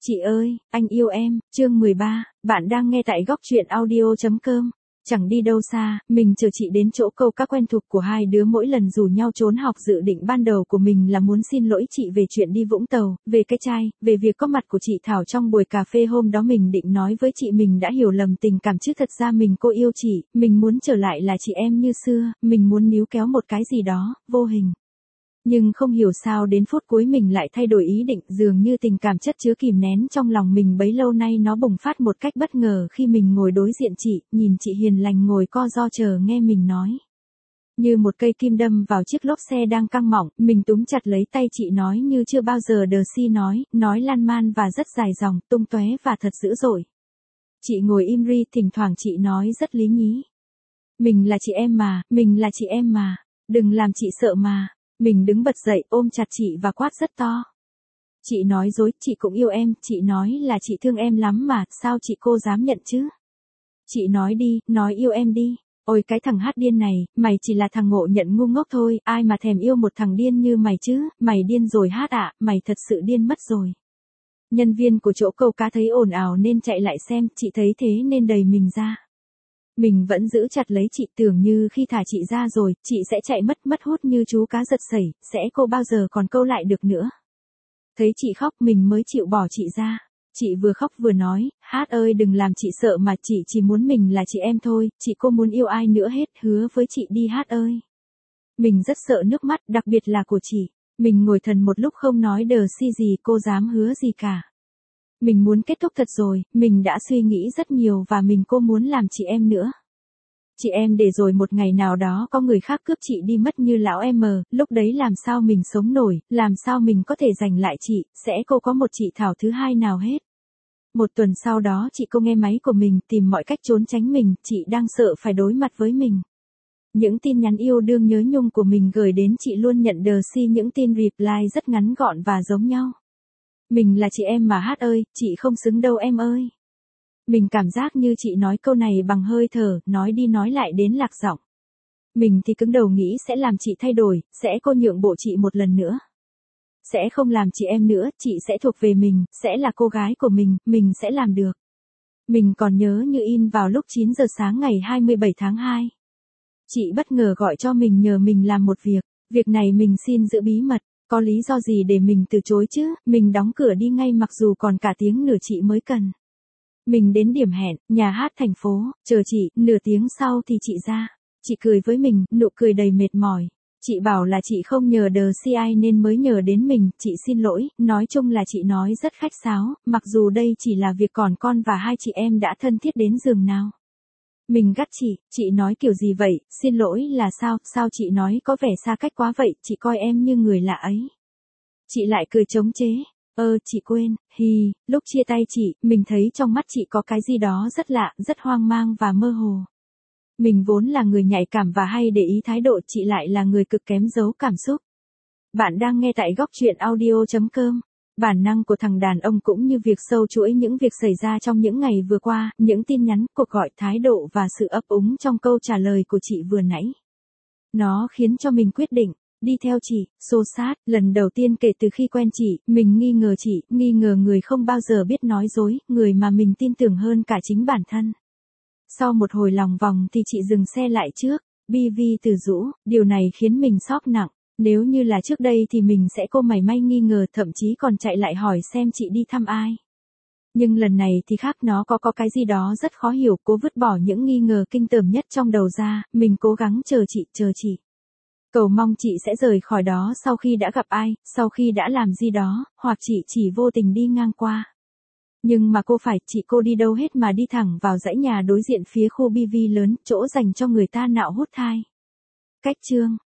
Chị ơi, anh yêu em, chương 13, bạn đang nghe tại góc truyện audio.com. Chẳng đi đâu xa, mình chờ chị đến chỗ câu cá quen thuộc của hai đứa mỗi lần rủ nhau trốn học. Dự định ban đầu của mình là muốn xin lỗi chị về chuyện đi Vũng Tàu, về cái chai, về việc có mặt của chị Thảo trong buổi cà phê hôm đó. Mình định nói với chị mình đã hiểu lầm tình cảm chứ thật ra cô yêu chị, mình muốn trở lại là chị em như xưa, mình muốn níu kéo một cái gì đó, vô hình. Nhưng không hiểu sao đến phút cuối mình lại thay đổi ý định, dường như tình cảm chất chứa kìm nén trong lòng mình bấy lâu nay nó bùng phát một cách bất ngờ khi mình ngồi đối diện chị, nhìn chị hiền lành ngồi co ro chờ nghe mình nói. Như một cây kim đâm vào chiếc lốp xe đang căng mỏng, mình túm chặt lấy tay chị nói như chưa bao giờ Đờ nói lan man và rất dài dòng, tung tóe và thật dữ dội. Chị ngồi im ri, thỉnh thoảng chị nói rất lý nhí. Mình là chị em mà, mình là chị em mà, đừng làm chị sợ mà. Mình đứng bật dậy ôm chặt chị và quát rất to. Chị nói dối, chị cũng yêu em, chị nói là chị thương em lắm mà, sao chị cô dám nhận chứ? Chị nói đi, nói yêu em đi. Ôi cái thằng hát điên này, mày chỉ là thằng ngộ nhận ngu ngốc thôi, ai mà thèm yêu một thằng điên như mày chứ, mày điên rồi hát ạ, mày thật sự điên mất rồi. Nhân viên của chỗ câu cá thấy ồn ào nên chạy lại xem, chị thấy thế nên đẩy mình ra. Mình vẫn giữ chặt lấy chị, tưởng như khi thả chị ra rồi, chị sẽ chạy mất hút như chú cá giật sẩy, sẽ cô bao giờ còn câu lại được nữa. Thấy chị khóc mình mới chịu bỏ chị ra. Chị vừa khóc vừa nói, Hát ơi đừng làm chị sợ mà, chị chỉ muốn mình là chị em thôi, chị cô muốn yêu ai nữa hết, hứa với chị đi Hát ơi. Mình rất sợ nước mắt, đặc biệt là của chị. Mình ngồi thần một lúc không nói gì, cô dám hứa gì cả. Mình muốn kết thúc thật rồi, mình đã suy nghĩ rất nhiều và cô muốn làm chị em nữa. Chị em để rồi một ngày nào đó có người khác cướp chị đi mất như lão em, lúc đấy làm sao mình sống nổi, làm sao mình có thể giành lại chị, sẽ cô có một chị Thảo thứ hai nào hết. Một tuần sau đó chị cô nghe máy của mình, tìm mọi cách trốn tránh mình, chị đang sợ phải đối mặt với mình. Những tin nhắn yêu đương nhớ nhung của mình gửi đến chị luôn nhận những tin reply rất ngắn gọn và giống nhau. Mình là chị em mà Hát ơi, chị không xứng đâu em ơi. Mình cảm giác như chị nói câu này bằng hơi thở, nói đi nói lại đến lạc giọng. Mình thì cứng đầu nghĩ sẽ làm chị thay đổi, sẽ cô nhượng bộ chị một lần nữa. Sẽ không làm chị em nữa, chị sẽ thuộc về mình, sẽ là cô gái của mình sẽ làm được. Mình còn nhớ như in vào lúc 9 giờ sáng ngày 27 tháng 2. Chị bất ngờ gọi cho mình nhờ mình làm một việc này mình xin giữ bí mật. Có lý do gì để mình từ chối chứ, mình đóng cửa đi ngay mặc dù còn cả tiếng nửa chị mới cần. Mình đến điểm hẹn, nhà hát thành phố, chờ chị, nửa tiếng sau thì chị ra. Chị cười với mình, nụ cười đầy mệt mỏi. Chị bảo là chị không nhờ ai nên mới nhờ đến mình, chị xin lỗi, nói chung là chị nói rất khách sáo, mặc dù đây chỉ là việc còn con và hai chị em đã thân thiết đến giường nào. Mình gắt chị nói kiểu gì vậy, xin lỗi là sao chị nói có vẻ xa cách quá vậy, chị coi em như người lạ ấy. Chị lại cười chống chế, chị quên, lúc chia tay chị, mình thấy trong mắt chị có cái gì đó rất lạ, rất hoang mang và mơ hồ. Mình vốn là người nhạy cảm và hay để ý thái độ, chị lại là người cực kém giấu cảm xúc. Bạn đang nghe tại góc truyện audio.com. Bản năng của thằng đàn ông cũng như việc sâu chuỗi những việc xảy ra trong những ngày vừa qua, những tin nhắn, cuộc gọi, thái độ và sự ấp úng trong câu trả lời của chị vừa nãy. Nó khiến cho mình quyết định đi theo chị, xô xát. Lần đầu tiên kể từ khi quen chị, mình nghi ngờ chị, nghi ngờ người không bao giờ biết nói dối, người mà mình tin tưởng hơn cả chính bản thân. Sau một hồi lòng vòng thì chị dừng xe lại trước BV Từ Dũ, điều này khiến mình sốc nặng. Nếu như là trước đây thì mình sẽ cô mảy may nghi ngờ, thậm chí còn chạy lại hỏi xem chị đi thăm ai. Nhưng lần này thì khác, nó có cái gì đó rất khó hiểu, cố vứt bỏ những nghi ngờ kinh tởm nhất trong đầu ra, mình cố gắng chờ chị. Cầu mong chị sẽ rời khỏi đó sau khi đã gặp ai, sau khi đã làm gì đó, hoặc chị chỉ vô tình đi ngang qua. Nhưng mà cô đi đâu hết mà đi thẳng vào dãy nhà đối diện phía khu BV lớn, chỗ dành cho người ta nạo hút thai. Cách chương